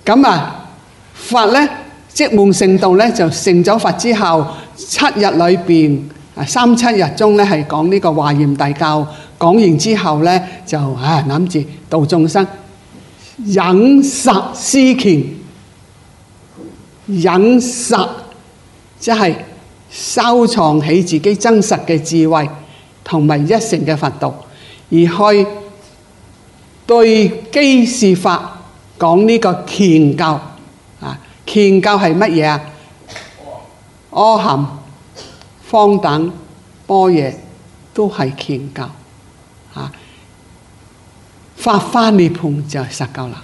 咁啊，佛咧即夢成道咧就成咗佛之後7日裏邊3、7日中咧係講呢個華嚴大教，講完之後咧就諗住度眾生，忍實思虔，忍實即係收藏起自己真實嘅智慧同埋一成嘅佛道，而去對基示法講呢個虔教啊。虔教係乜嘢啊？阿含、方等、般若都係虔教啊。法華涅槃就係實教啦。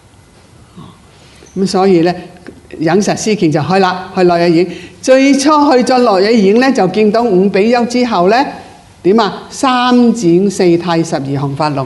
咁所以咧，忍實思虔就去啦，去落野園。最初去咗落野園咧，就見到五比丘之後咧，點啊？三轉四諦12行法輪。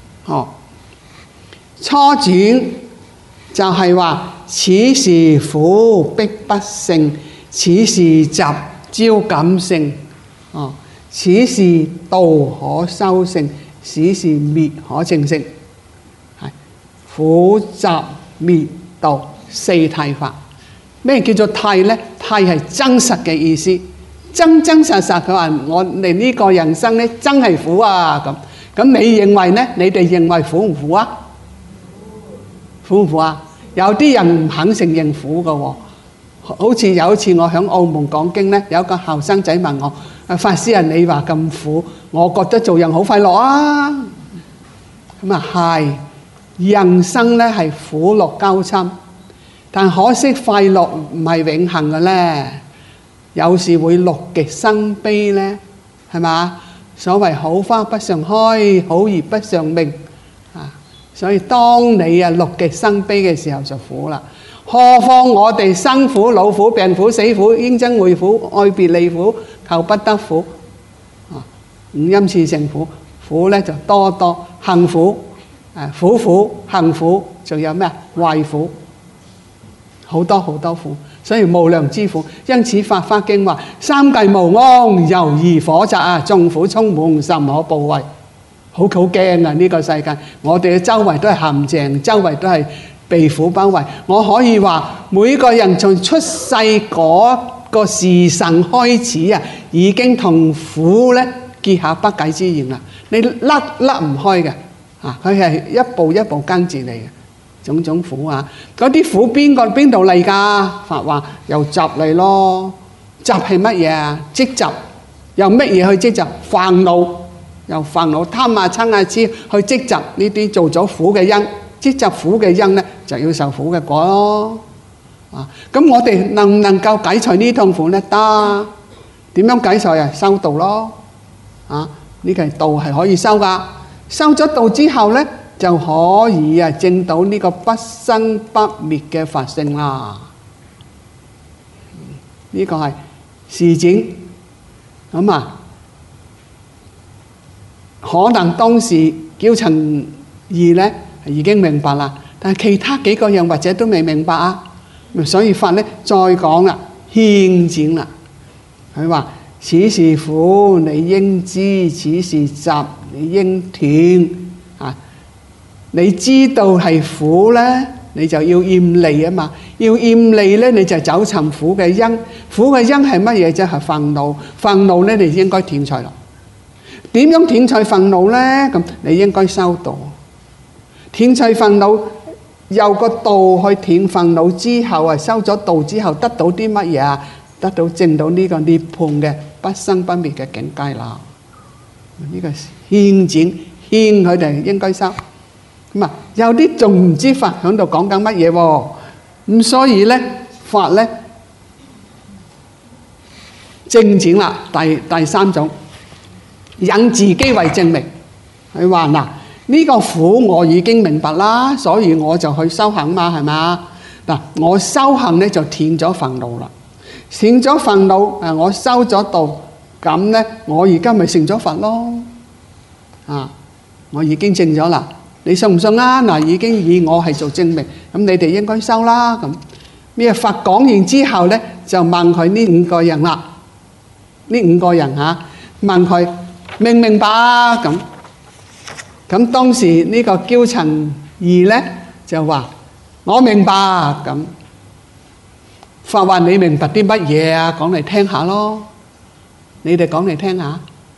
初轉就係話，此時苦逼不勝，此時集招感性。此時道可修勝，此時滅可證性。係苦集滅道四諦法。咩叫做諦呢？諦係真實嘅意思，真真實實。佢話我哋呢個人生呢，真係苦啊！咁你認為呢？你哋認為苦唔苦啊？苦唔苦啊？有啲人唔肯承認苦㗎喎。好似有一次我喺澳門講經呢，有一個後生仔問我：法師啊，你話咁苦，我覺得做人好快樂啊！咁啊係，人生呢係苦樂交侵。但可惜快樂唔係永恆嘅咧，有時會樂極生悲咧，係嘛？所謂好花不常開，好葉不常明啊！所以當你樂極生悲嘅時候就苦啦。何況我哋生苦、老苦、病苦、死苦、應憎會苦、愛別離苦、求不得苦啊！五陰熾盛苦，苦咧就多多，行苦苦苦行苦，仲有咩啊？壞苦。好多好多苦，所以無量之苦。因此《法華經》話：三界無安，猶如火宅啊！眾苦充滿，甚可怖畏。好驚啊！呢個世界，我哋嘅周圍都係陷阱，周圍都係被苦包圍。我可以話，每個人從出世嗰個時辰開始啊，已經同苦咧結下不解之緣啦。你甩唔開嘅啊！佢係一步一步跟住你嘅。種種苦啊！嗰啲苦邊度嚟㗎？法話由集嚟咯。集係乜嘢啊？積集。由乜嘢去積集？煩惱。由煩惱貪啊嗔啊痴去積集呢啲做咗苦嘅因。積集苦嘅因咧，就要受苦嘅果咯。咁我哋能唔能夠解除呢痛苦咧？得。點樣解除啊？修道咯。呢個道係可以修㗎。修咗道之後咧，就可以證到呢個不生不滅嘅佛性啦。呢個係示證咁啊。可能當時憍陳兒咧已經明白啦，但係其他幾個人或者都未明白啊。所以法咧再講啦，勸證啦。佢話：此是苦，你應知；此是集，你應斷。你知道係苦咧，你就要厭離啊嘛。要厭離咧，你就走尋苦嘅因。苦嘅因係乜嘢啫？係憤怒。憤怒咧，你應該斷除啦。點樣斷除憤怒咧？咁你應該修道。斷除憤怒，有個道去斷憤怒之後啊，修咗道之後得到啲乜嘢啊？得到證到呢個涅槃嘅不生不滅嘅境界啦。呢個勸展勸佢哋應該修。咁有啲仲唔知法喺度講緊乜嘢喎？咁所以咧，法咧證展啦，第三種，引自己為證明。佢話嗱，呢個苦我已經明白啦，所以我就去修行嘛，係咪？嗱，我修行咧就斷咗憤怒啦，斷咗憤怒我修咗道，咁咧我而家咪成咗佛咯。我已經證咗啦。你信唔信啊？嗱，已經以我係做證明，咁你哋應該收啦。咁咩法講完之後咧，就問佢呢五個人啦。呢五個人問佢明唔明白啊？咁當時呢個憍陳兒咧就話： 我明白咁。佛話你明白啲乜嘢啊？講嚟聽下咯，你哋講嚟聽下，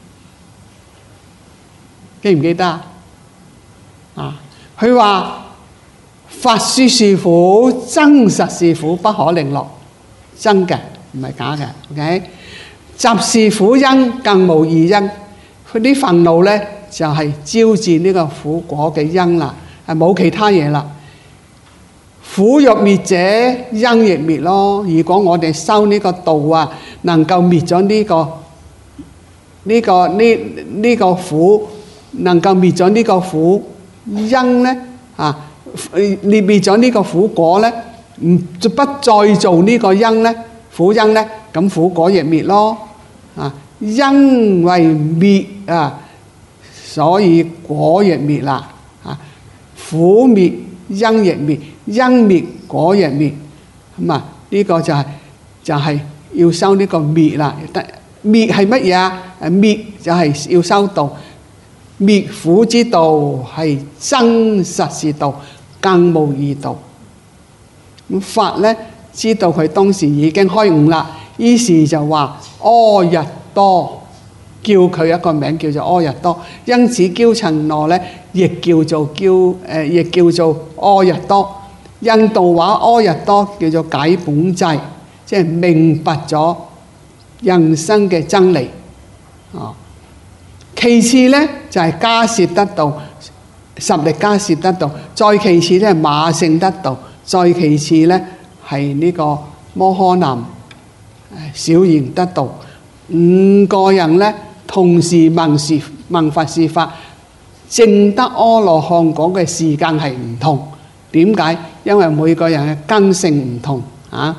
記唔記得啊？佢話法說是苦，真實是苦，不可令樂，真嘅唔係假嘅。OK， 集是苦因，更無二因。佢啲憤怒咧就係招致呢個苦果嘅因啦，係冇其他嘢啦。苦欲滅者，因亦滅咯。如果我哋修呢個道啊，能夠滅咗呢個苦，能夠滅咗呢個苦因咧啊，滅咗呢個苦果咧，不再做呢個因咧，苦因咧，咁苦果亦滅咯。啊，因為滅啊，所以果亦滅啦。啊，苦滅因亦滅。因滅果亦滅，咁啊呢個就係要修呢個滅啦。滅係乜嘢啊？滅就係要修道，滅苦之道係真實是道，更無二道。咁法咧知道佢當時已經開悟啦，於是就話阿逸多，叫佢一個名叫做阿逸多。因此憍陳那咧亦叫做阿逸多。印度話阿逸多叫做解本際，即係明白咗人生嘅真理。其次咧就係迦葉得道，十力迦葉得道。再其次咧係馬勝得道。再其次咧係呢個摩訶男小賢得道。五個人咧同時聞佛是法，證得阿羅漢果嘅時間係唔同。點解？因為每個人嘅根性唔同啊。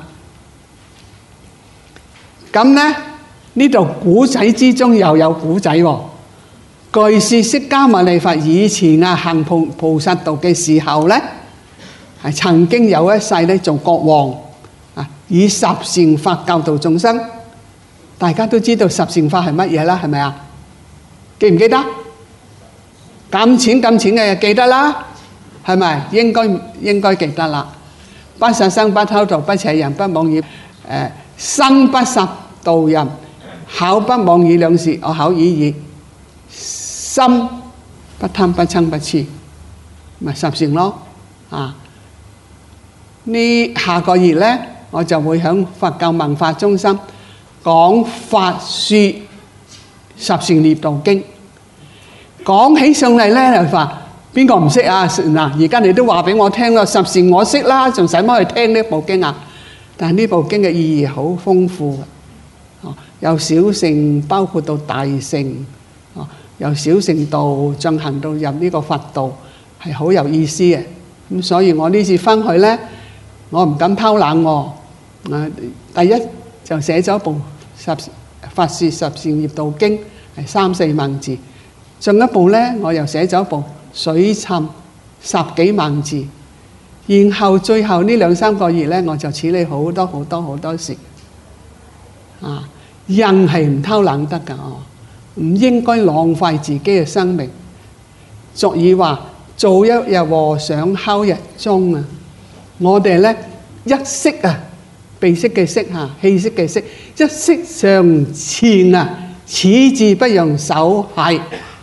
咁咧呢度古仔之中又有古仔喎。據說釋迦牟尼佛以前啊行菩薩道嘅時候咧，係曾經有一世咧做國王啊，以十善法教導眾生。大家都知道十善法係乜嘢啦？係咪啊？記唔記得？咁淺嘅記得啦。係咪應該記得啦？不殺生、不偷盜、不邪淫、不妄語，身不殺盜淫，口不妄語兩舌，我口語，心不貪不嗔不痴，咪十善咯。啊！呢下個月咧，我就會響佛教文化中心講法說十善業道經。講起上嚟咧就話。邊個唔識啊？嗱，而家你都話俾我聽咯，十善我識啦，仲使乜去聽呢部經啊？但係呢部經嘅意義好豐富嘅，由小乘包括到大乘，由小乘道進行到入呢個佛道，係好有意思嘅。咁所以我呢次翻去咧，我唔敢偷懶喎。第一就寫咗部法說十善業道經，係3-4萬字。進一步咧，我又寫咗部水沉10幾萬字，然後最後呢2-3個月咧，我就處理好多事。啊，人係唔偷懶得㗎，唔應該浪費自己嘅生命。俗語話：做一日和尚敲一日鐘啊！我哋咧一息啊，鼻息嘅息嚇，氣息嘅息，一息尚前啊，此志不容手繫。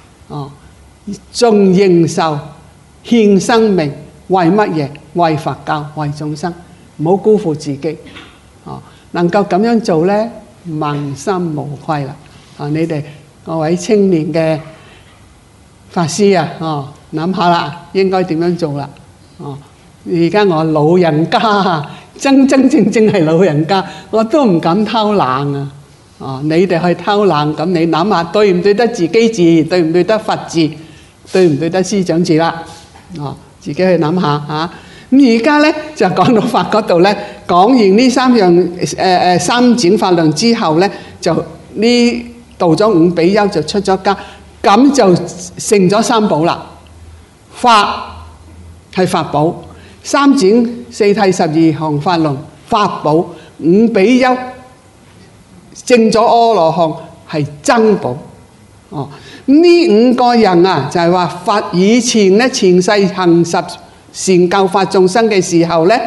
仲認受獻生命，為乜嘢？為佛教，為眾生，唔好辜負自己。能夠咁樣做咧，問心無愧啦。你哋各位青年嘅法師啊，諗下啦，應該點樣做啦？而家我老人家，真正係老人家，我都唔敢偷懶啊！你哋去偷懶，咁你諗下對唔對得自己字，對唔對得佛字，對唔對得師長字啦？自己去諗下嚇。咁而家咧就講到法嗰度咧，講完呢三轉法輪之後咧，就呢度咗5比丘就出咗家，咁就成咗三寶啦。法係法寶，三轉四諦12行法輪法寶，5比丘證咗阿羅漢係珍寶。呢5個人啊，就係話佛以前咧前世行善教化眾生嘅時候呢，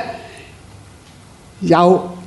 有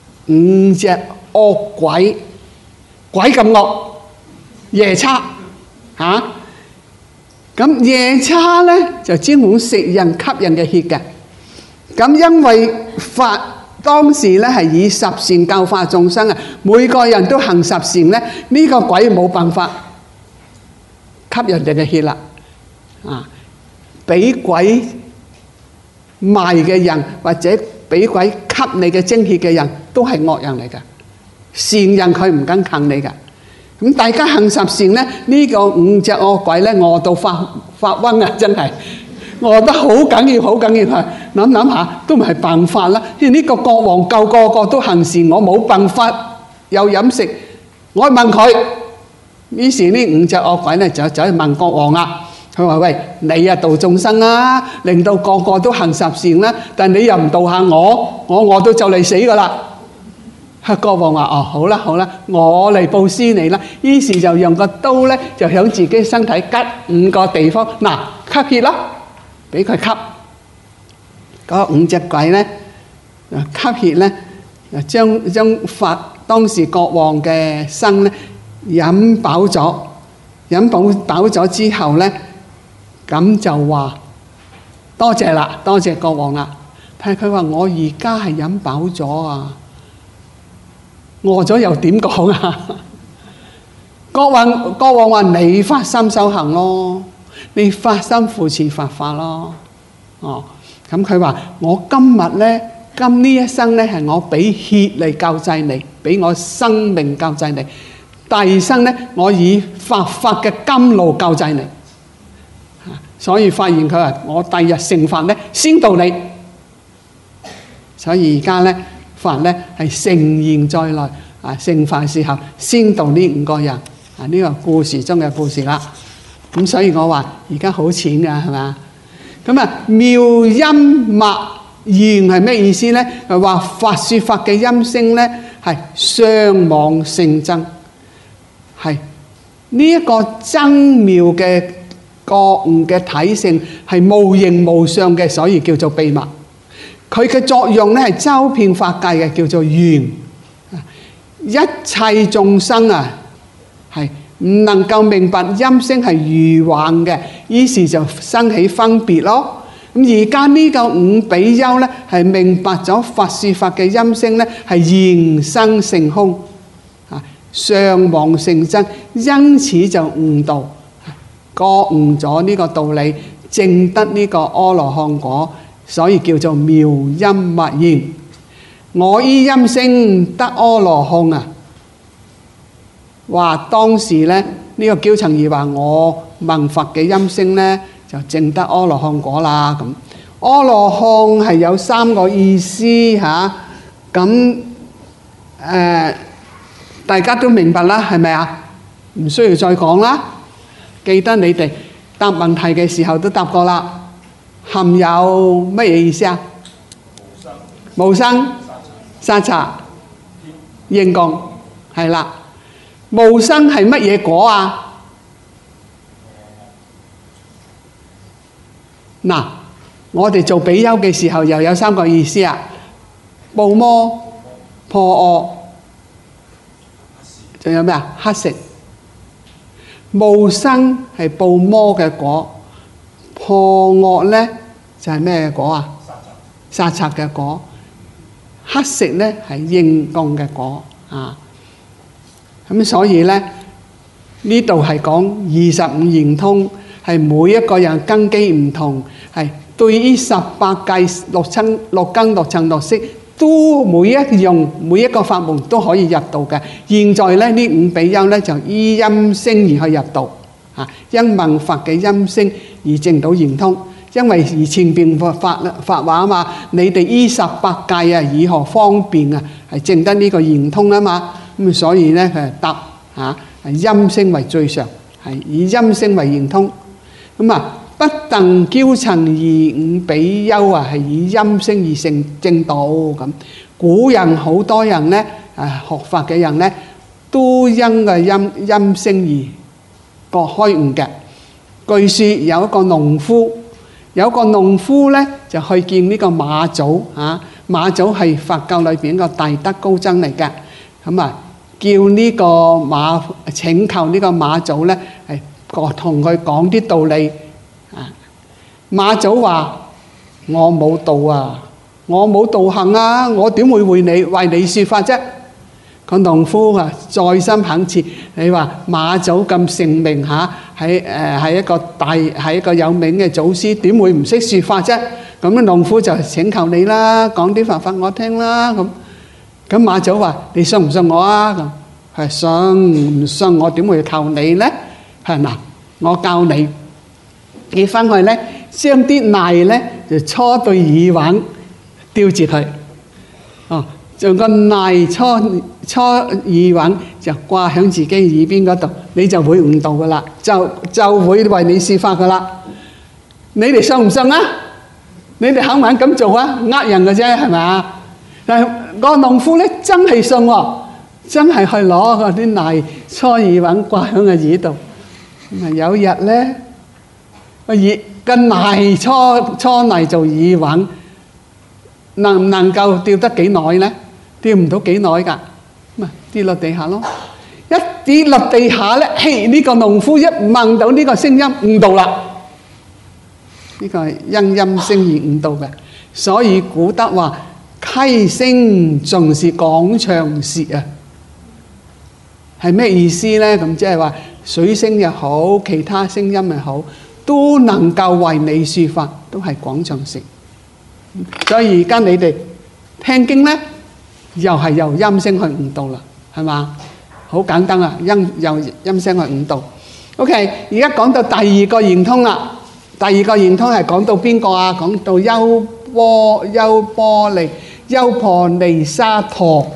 5隻惡鬼，鬼咁惡，夜叉嚇。咁夜叉呢就專門食人吸人嘅血嘅。咁因為佛當時呢係以十善教化眾生啊，每個人都行十善呢，呢個鬼冇辦法吸人哋嘅血啦。啊，俾鬼賣嘅人或者俾鬼吸你嘅精血嘅人都係惡人嚟㗎，善人佢唔敢近你㗎。咁大家行十善呢，呢個5隻惡鬼呢餓到發瘟啊！真係餓得好緊要，好緊要係諗諗下都唔係辦法啦。因為呢個國王夠個個都行善，我冇辦法有飲食，我問佢。於是呢5隻惡鬼呢就走去問國王啦。佢話：喂，你啊度眾生啊，令到個個都行十善啦，但你又唔度下我餓到就嚟死噶啦。國王話：哦，好啦好啦，我嚟布施你啦。於是就用個刀呢，就響自己身體拮5個地方，嗱，吸血啦，俾佢吸。嗰5隻鬼呢，吸血呢，將佛當時國王嘅生呢飲飽咗，飲飽咗之後呢，咁就話多謝啦，多謝國王啦。但係佢話：我而家係飲飽咗啊！餓咗又點講啊？國王話：你發心修行咯，你發心扶持佛法咯。哦，咁佢話：我今日呢一生呢係我俾血嚟救濟你，俾我生命救濟你。第二生呢，我以佛法嘅甘露救濟你。所以發現佢話：我第日成佛呢，先度你。所以而家呢，佛呢係盛現在內啊！成佛時候先度呢5個人啊！呢個故事中嘅故事啦。咁所以我話而家好淺㗎，係嘛？咁啊，妙音默然係咩意思呢？係話佛說法嘅音聲呢係相往聖真，係呢一個真妙嘅覺悟嘅體性係無形無相嘅，所以叫做秘密。佢嘅作用呢係周遍法界嘅，叫做緣。一切眾生啊，係唔能夠明白音聲係愚幻嘅，於是就生起分別咯。咁而家呢個5比丘呢，係明白咗佛說法嘅音聲呢係現生性空啊，相往聖真，因此就悟道，覺悟咗呢個道理，證得呢個阿羅漢果，所以叫做妙音默然。我依音聲得阿羅漢啊！話當時呢，呢個憍陳兒話：我聞佛嘅音聲呢，就證得阿羅漢果啦。咁阿羅漢係有3個意思嚇。咁大家都明白啦，係咪啊？唔需要再講啦。記得你哋答問題嘅時候都答過啦。含有乜嘢意思啊？無生、殺賊、應供，係啦。無生係乜嘢果啊？嗱，我哋做比丘嘅時候又有3個意思啊：怖魔、破惡，仲有咩啊？乞食。無生係怖魔嘅果，破惡呢就係咩果啊？殺賊嘅果。乞食呢係應供嘅果啊。咁所以呢，呢度係講25圓通，係每一個人根基唔同，係對於18界六根六塵六識，都每一樣每一個法門都可以入道嘅。現在呢，呢5比丘呢就依音聲而去入道啊，因聞佛嘅音聲而證到圓通。因為而前邊法話啊嘛，你哋依18界啊，以何方便啊，係證得呢個圓通啊嘛。咁所以呢，佢係答嚇，係音聲為最上，係以音聲為圓通。咁啊，不但憍陳兒5比丘啊，係以音聲而成正道咁。古人好多人呢，學法嘅人呢，都因個音聲而覺開悟嘅。據說有一個農夫， 有個農夫咧就去見呢個馬祖啊，馬祖係佛教裏邊個大德高僧嚟嘅，咁啊叫呢個馬請求呢個馬祖咧係同佢講啲道理啊。馬祖話：我冇道啊，我冇道行啊，我點會為你説法啫？個農夫啊，再三懇切，你話馬祖咁盛名嚇，係一個有名嘅祖師，點會唔識説法啫？咁啊，農夫就請求你啦，講啲佛法我聽啦。咁馬祖話：你信唔信我啊？咁係信，唔信我點會求你咧？係嗱，我教你，你翻去咧，將啲泥咧就搓對耳環，吊住佢。哦。用個泥搓耳環就掛喺自己耳邊嗰度，你就會悟道噶啦，就會為你説法噶啦。你哋信唔信啊？你哋肯唔肯咁做啊？呃人嘅啫，係咪啊？但係個農夫咧真係信喎，真係去攞嗰啲泥搓耳環掛喺個耳度。咁啊有日咧個泥搓泥做耳環，能唔能夠吊得幾耐咧？吊唔到幾耐㗎，咁啊跌落地下咯。一跌落地下咧，嘿！呢個農夫一聞到呢個聲音悟道啦。呢個係因音聲而悟道嘅，所以古德話：溪聲盡是廣長舌啊。係咩意思咧？咁即係話水聲又好，其他聲音又好，都能夠為你説法，都係廣長舌。所以而家你哋聽經咧，又係由音聲去悟道啦，係嘛？好簡單啊，由音聲去悟道。OK， 而家講到第二個圓通啦。第二個圓通係講到邊個啊？講到優婆尼沙陀。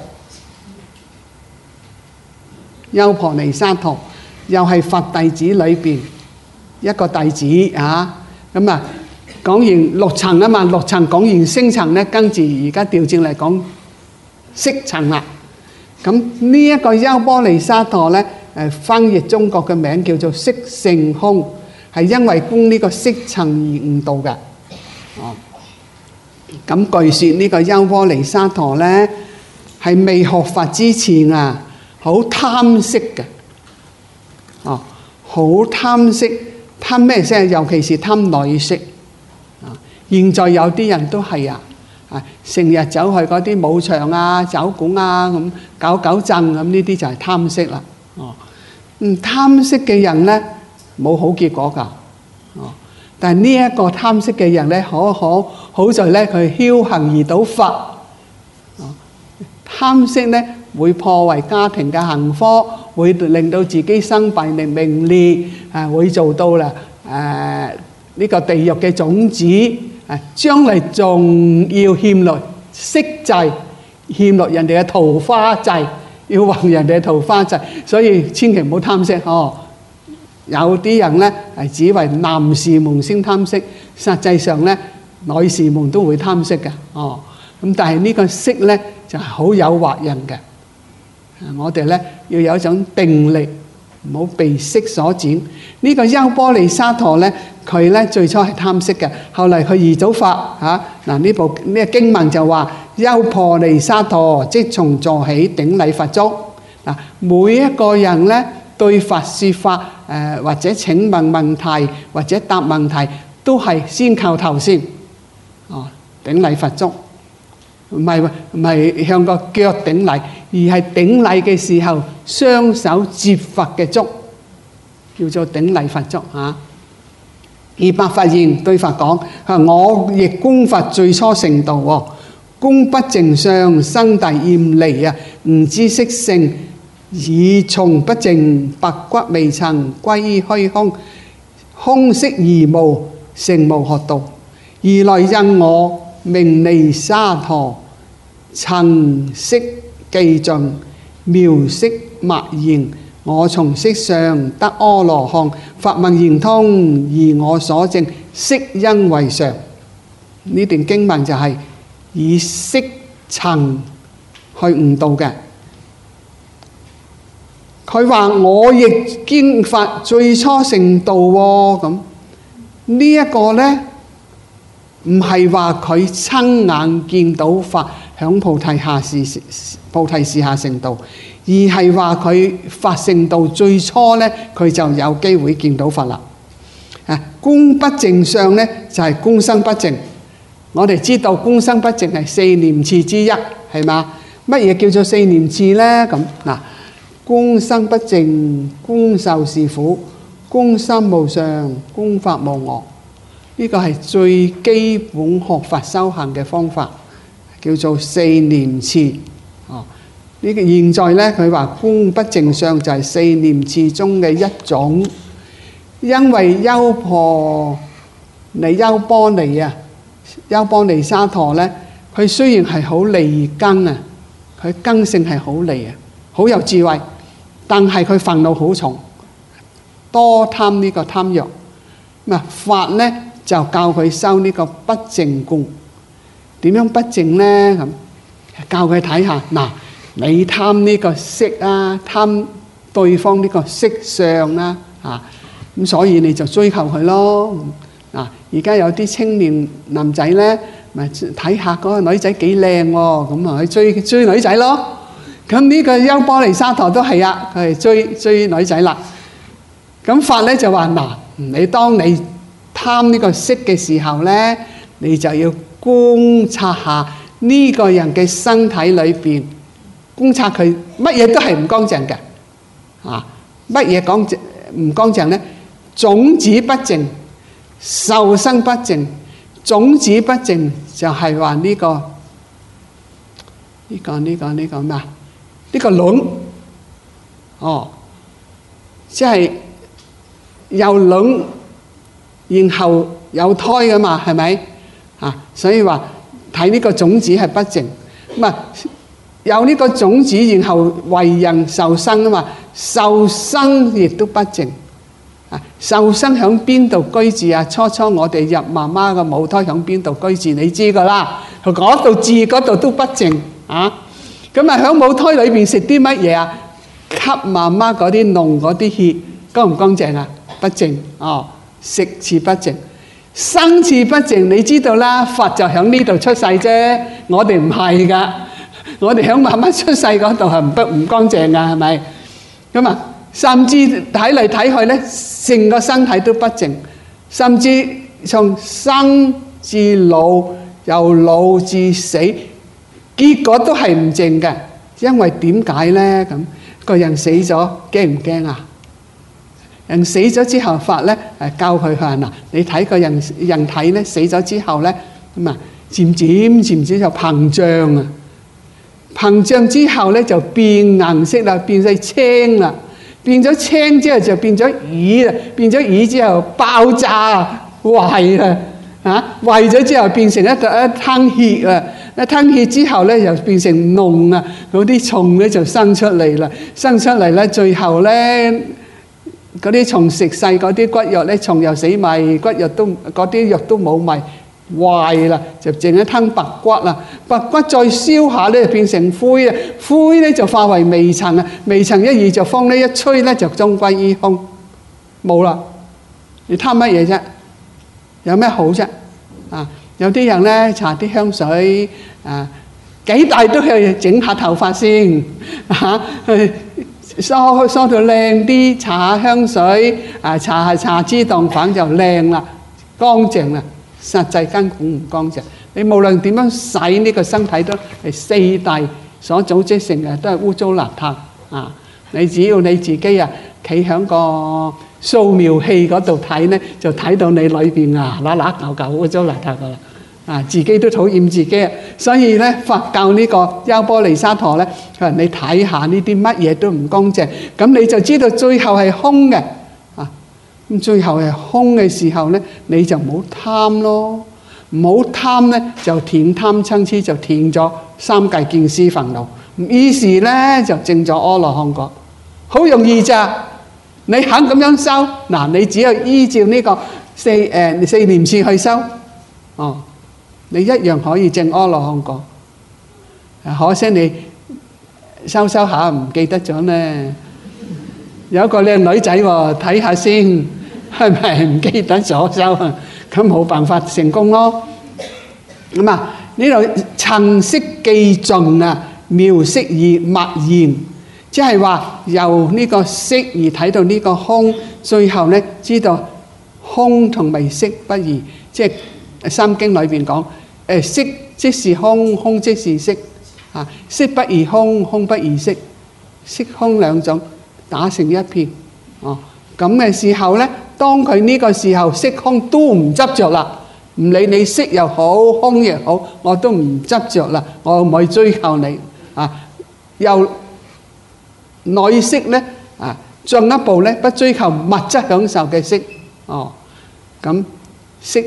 優婆尼沙陀又係佛弟子裏邊一個弟子啊。咁啊，講完六層啊嘛，六層講完聲層咧，跟住而家調轉嚟講色層啦。咁呢一個優婆尼沙陀咧，翻譯中國嘅名叫做色乘空，係因為供呢個色層而悟道嘅。哦，咁據說呢個優婆尼沙陀咧，係未學佛之前啊，好貪色嘅。哦，好貪色，貪咩色？尤其是貪女色。啊，現在有啲人都係啊。成日走去嗰啲舞場啊、酒館啊咁搞震咁，呢啲就係貪色啦。哦，貪色嘅人咧冇好結果㗎。哦，但係呢一個貪色嘅人咧，好在咧佢僥倖遇到佛。哦，貪色咧會破壞家庭嘅幸福，會令到自己生病令名裂，會做到啦呢個地獄嘅種子。將嚟仲要欠落色祭，欠落人哋嘅桃花祭，要還人哋嘅桃花祭，所以千祈唔好貪色。哦，有啲人咧係只為男士們先貪色，實際上咧女士們都會貪色嘅。哦，咁但係呢個色咧就係好誘惑人嘅。我哋咧要有一種定力，唔好被色所轉。呢個優婆尼沙陀咧，佢咧最初係貪色嘅，後嚟佢遇到佛嚇。嗱，呢個經文就話：優婆尼沙陀即從座起頂禮佛足。嗱，每一個人咧對佛説法或者請問問題或者答問題，都係先叩頭先。哦，頂禮佛足，唔係向個腳頂禮，而係頂禮嘅時候雙手接佛嘅足，叫做頂禮佛足嚇。二白佛言對佛講：我亦供佛最初成道喎，供不淨相，生大厭離啊！唔知色性，以從不淨，白骨未曾歸於虛空，空色而無，成無學道。如來因我名尼沙陀，曾識記盡，妙色默然。我從色上得阿羅漢，法問圓通，而我所證色因為常。呢段經文就係以色層去悟道嘅。佢話我亦經佛最初成道喎，咁呢一個呢唔係話佢親眼見到佛響菩提樹下成道，而係話佢發成道最初呢，佢就有機會見到佛啦。功不淨相呢，就係功生不淨。我哋知道功生不淨係四念次之一，係嘛？乜嘢叫做四念次呢？咁嗱，功生不淨，功受是苦，功心無常，功法無我。呢個係最基本學法修行嘅方法，叫做四念次。呢個現在呢，佢話功不淨相就係四念次中嘅一種。因為優波尼沙陀呢，佢雖然係好利根啊，佢根性係好利啊，好有智慧，但係佢煩惱好重，多貪呢個貪欲。法呢就教佢修呢個不淨功。點樣不淨呢？咁教佢睇下，嗱，你貪呢個色啊，貪對方呢個色相啦，咁所以你就追求佢咯。而家有啲青年男仔咧，咪睇下嗰個女仔幾靚喎，咁啊去追女仔咯。咁呢個優波尼沙陀都係啊，佢係追女仔啦。咁法咧就話嗱，你當你貪呢個色嘅時候咧，你就要觀察下呢個人嘅身體裏邊，觀察佢乜嘢都係唔乾淨嘅。乜嘢乾淨唔乾淨咧？種子不淨，受生不淨。種子不淨就係話呢個咩啊？呢個卵，即係有卵，然後有胎噶嘛，係咪？所以話睇呢個種子係不淨，咁啊有呢個種子，然後為人受生啊嘛，受生亦都不淨。受生響邊度居住啊？初我哋入媽媽嘅母胎響邊度居住？你知噶啦，嗰度住嗰度都不淨啊！咁啊響母胎裏邊食啲乜嘢啊？吸媽媽嗰啲膿嗰啲血，乾唔乾淨啊？不淨食次不淨，生次不淨。你知道啦，佛就響呢度出世啫，我哋唔係噶，我哋響媽媽出世嗰度係唔乾淨噶，係咪？咁啊？甚至睇嚟睇去咧，成個身體都不淨，甚至從生至老，由老至死，結果都係唔淨嘅。因為點解咧？咁個人死咗驚唔驚啊？人死咗之後，法咧教佢話嗱，你睇個人體咧死咗之後咧，咁啊漸漸就膨脹啊，膨脹之後咧就變顏色啦，變晒青啦。變咗青之後就變咗瘀啦，變咗瘀之後爆炸壞啦，壞咗之後變成一灘血啦，一灘血之後咧又變成膿啊，嗰啲蟲咧就生出嚟啦，生出嚟咧最後咧嗰啲蟲食晒嗰啲骨肉咧，蟲又死埋，骨肉都嗰啲肉都冇埋，壞啦，就剩一灘白骨啦，白骨再燒下咧變成灰啊，灰咧就化為微塵啊，微塵一遇就風咧一吹咧就終歸於空，冇啦。你貪乜嘢啫？有咩好啫？有啲人咧搽啲香水幾大都去整下頭髮先梳到靚啲，搽下香水搽下茶枝當粉就靚啦，乾淨啦。實際根本唔乾淨，你無論點樣洗呢個身體都係四大所組織成嘅，都係污糟邋遢你只要你自己企喺個掃描器嗰度睇咧，就睇到你裏邊舊污糟邋遢噶啦自己都討厭自己。所以咧，佛教呢個優波尼沙陀咧，佢話你睇下呢啲乜嘢都唔乾淨，咁你就知道最後係空嘅。咁最後係空嘅時候咧，你就唔好貪咯，唔好貪咧就斷貪嗔痴，就斷咗三界見思煩惱，於是咧就證咗阿羅漢果，好容易咋？你肯咁樣修嗱，你只有依照呢個四念次去修，你一樣可以證阿羅漢果。可惜你修下唔記得咗呢。有一個靚女仔喎，睇下先，係咪唔記得咗修啊？咁冇辦法成功咯。 咁啊，呢度層色既盡啊，妙色而默然，即係話由呢個色而睇到呢個空，最後咧知道空同埋色不異，即係《三經》裏邊講，色即是空，空即是色，啊，色不異空，空不異色，色空兩種打成一片，哦，咁嘅時候咧，當佢呢個時候色空都唔執着啦，唔理你色又好，空亦好，我都唔執着啦，我唔去追求你，啊，又內色咧，啊，進一步咧不追求物質享受嘅色，哦，咁色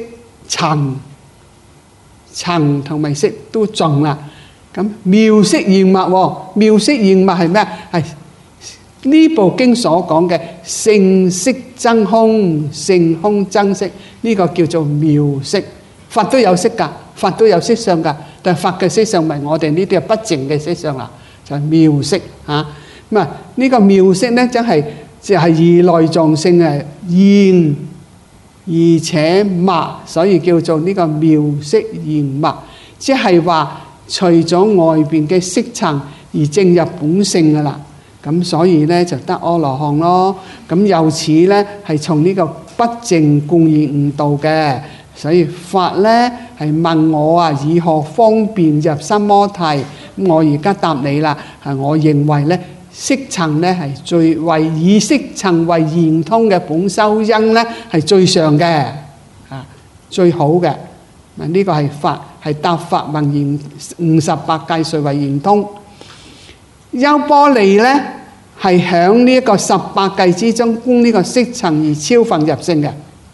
層同埋色都盡啦，咁妙色現默喎，妙色現默係咩啊？係呢部經所講嘅性色真空，性空真色，呢個叫做妙色。佛都有色㗎，佛都有色相㗎，但係佛嘅色相唔係我哋呢啲係不淨嘅色相啦，就係妙色嚇。咁啊，呢個妙色咧，真係就係以內藏性係現而且默，所以叫做呢個妙色現默，即係話除咗外邊嘅色層而正入本性㗎啦。咁所以咧就得阿羅漢咯。咁由此咧係從呢個不淨故而悟道嘅。所以法咧係問我啊，以何方便入三摩提？咁我而家答你啦。係我認為咧，色層咧係最為以色層為圓通嘅本修因咧係最上嘅，啊最好嘅。呢個係法，係答法問言58界誰為圓通？優波離咧係響呢一個18界之中觀呢個色層而超分入聖嘅。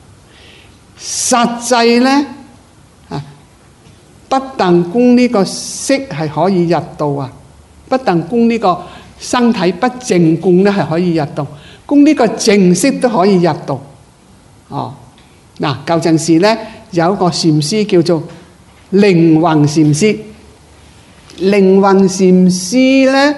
實際咧啊，不但觀呢個色係可以入道啊，不但觀呢個身體不淨觀咧係可以入道，觀呢個淨色都可以入道。哦，嗱，舊陣時咧有一個禪師叫做靈雲禪師，靈雲禪師咧，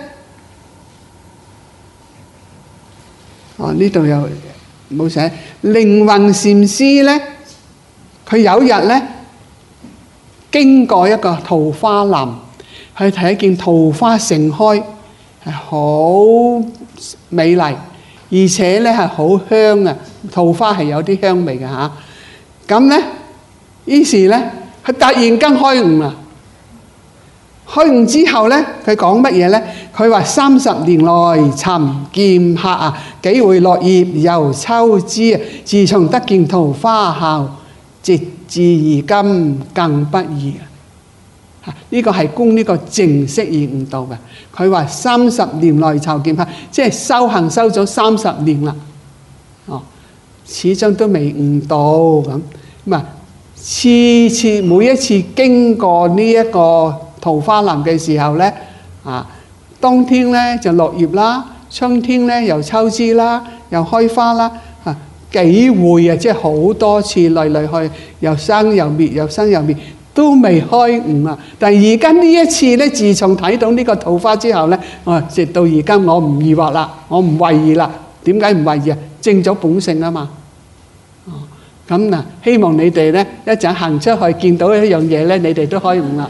哦呢度又冇寫，靈雲禪師咧。佢有一日咧，經過一個桃花林，去睇見桃花盛開，係好美麗，而且咧係好香啊！桃花係有啲香味嘅嚇。咁咧，於是咧，佢突然間開悟啦。開悟之後咧，佢講乜嘢咧？佢話30年來尋劍客啊，幾回落葉又抽枝啊，自從得見桃花後，直至而今更不異啊！呢個係觀呢個淨色而悟道嘅。佢話30年來尋劍客，即係修行修咗30年啦。哦，始終都未悟到咁。咁啊，次次每一次經過呢一個桃花林嘅時候咧，啊，當天咧就落葉啦，春天咧又抽枝啦，又開花啦。幾回啊！即係好多次嚟嚟去，又生又滅，又生又滅，都未開悟啊！但係而家呢一次咧，自從睇到呢個桃花之後咧，直到而家我唔疑惑啦，我唔懷疑啦。點解唔懷疑啊？證咗本性啊嘛。哦，咁嗱，希望你哋咧一陣行出去見到一樣嘢咧，你哋都開悟啦。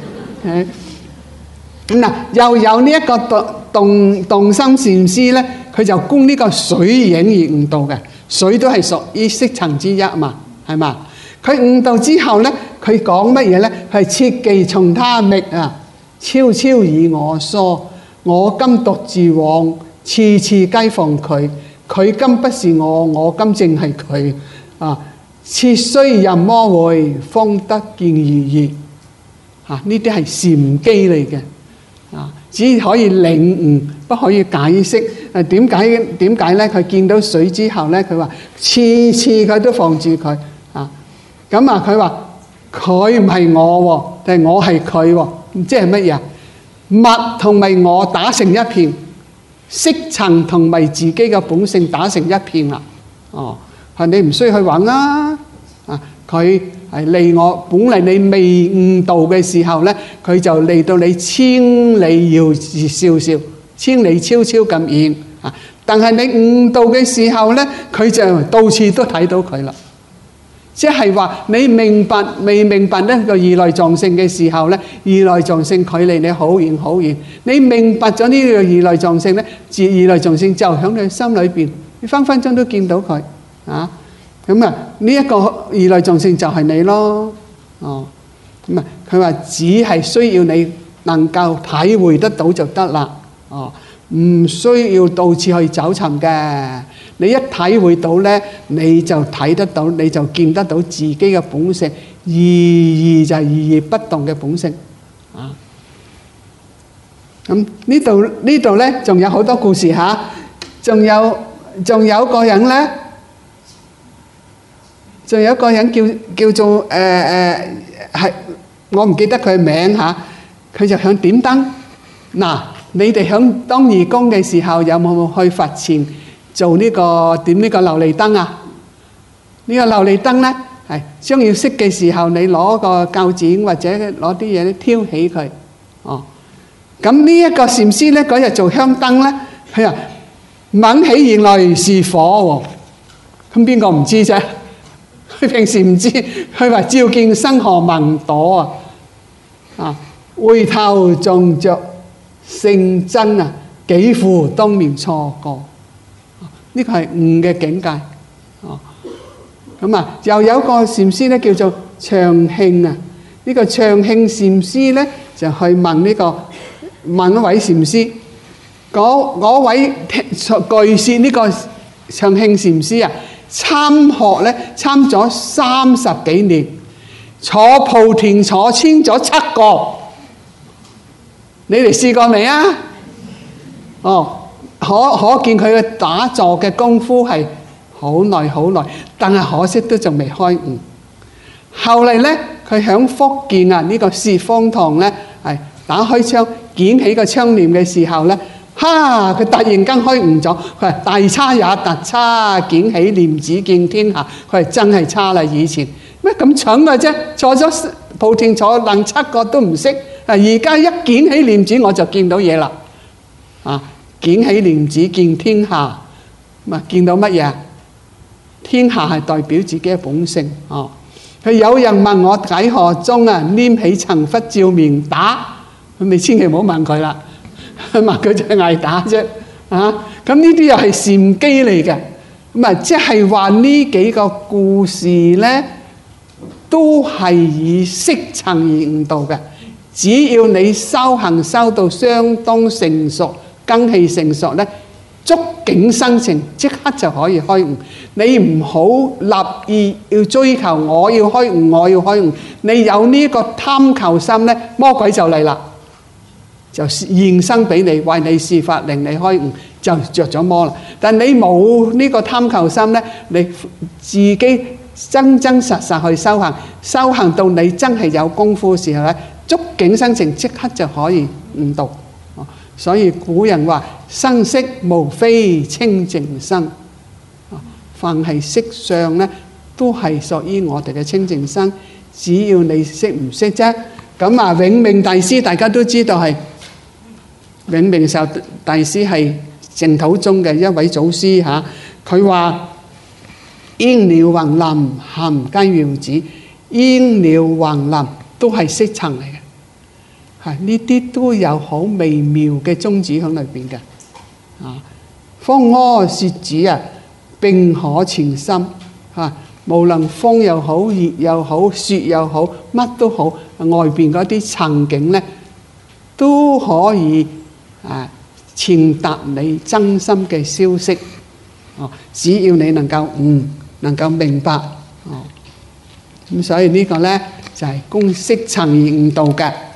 咁嗱，又有呢一個動心禪師咧，佢就觀呢個水影而悟道嘅。水都係屬於色層之一嘛，係嘛？佢悟道之後咧，佢講乜嘢咧？係切忌從他覓啊，悄悄以我疏。我今獨自往，次次皆逢佢。佢今不是我，我今正係佢啊！切須任麼會，方得見如意。啊，呢啲係禪機嚟嘅啊！只可以領悟，不可以解釋。點解咧？佢見到水之後咧，佢話次次佢都放住佢啊。咁啊，佢話佢唔係我喎，但係我係佢喎。即係乜嘢？物同埋我打成一片，色層同埋自己嘅本性打成一片啦。哦，係你唔需要去揾啦。啊，佢係離我，本嚟你未悟道嘅時候咧，佢就嚟到你千里遙遙遙，千里悄悄咁遠啊！但係你悟道嘅時候咧，佢就到處都睇到佢啦。 即係話你未明白呢個如來藏性嘅時候呢，如來藏性距離你好遠好遠。你明白咗呢個如來藏性呢，如來藏性就喺你心裏邊，你分分鐘都見到佢啊。咁啊，呢一個如來藏性就係你咯。哦，咁啊，佢話只係需要你能夠體會得到就得啦。哦，唔需要到處去找尋嘅。你一體會到呢，你就睇得到，你就見得到自己嘅本性，意義就係意義不動嘅本性啊。咁呢度呢，仲有好多故事嚇，仲有個人呢，仲有一個人叫做係我唔記得佢名嚇，佢就響點燈嗱。你哋響當義工嘅時候，有冇去佛前做呢個點呢個琉璃燈啊？呢個琉璃燈咧，係將要熄嘅時候，你攞個鉸剪或者攞啲嘢咧挑起佢。哦，咁呢一個禪師咧，嗰日做香燈咧，佢話猛起原來是火喎。咁邊個唔知啫？佢平時唔知，佢話照見生河萌朵啊！啊，回頭撞着聖真啊，幾乎當面錯過。呢個係悟嘅境界。哦，咁啊，又有個禪師咧叫做長慶啊。呢個長慶禪師咧就去問一位禪師，嗰位據說呢個長慶禪師啊，參學咧參咗30幾年，坐蒲田坐穿咗7個。你哋試過未啊？哦，可見佢嘅打坐嘅功夫係好耐好耐，但係可惜都仲未開悟。後嚟咧，佢響福建啊呢個薛方堂咧，係打開窗撿起個窗簾嘅時候咧，佢突然間開悟咗。佢話大差也特差，撿起簾子見天下。佢係真係差啦！以前咩咁蠢嘅啫？坐咗蒲田坐楞7個都唔識。而家一撿起簾子我就見到嘢啦。啊，撿起簾子見天下，咁啊見到乜嘢？天下係代表自己嘅本性。哦，佢有人問我解何中啊？拈起塵拂照面打，咁你千祈唔好問佢啦。問佢就係捱打啫。啊，咁呢啲又係禪機嚟嘅。咁啊，即係話呢幾個故事咧，都係以色塵而悟道嘅。只要你修行修到相當成熟，根氣成熟咧，觸境生情，即刻就可以開悟。你唔好立意要追求我要開悟，我要開悟。你有呢個貪求心咧，魔鬼就嚟啦，就現身俾你，為你示法，令你開悟，就着咗魔啦。但你冇呢個貪求心咧，你自己真真實實去修行，修行到你真係有功夫嘅時候咧，觸境生情，即刻就可以悟道。所以古人話生色無非清淨身，凡係色相咧都係屬於我哋嘅清淨身，只要你識唔識啫。咁啊，永明大師大家都知道係永明壽大師係淨土宗嘅一位祖師嚇。佢話煙鳥橫林含雞苗子，煙鳥橫林都係色塵嚟嘅。係呢啲都有好微妙嘅宗旨喺裏邊嘅。風柯雪子啊，並可前心嚇。無論風又好，熱又好，雪又好，乜都好，外邊嗰啲塵境咧，都可以傳達你真心嘅消息。只要你能夠能夠明白。咁所以呢個咧就係供色塵而悟道嘅。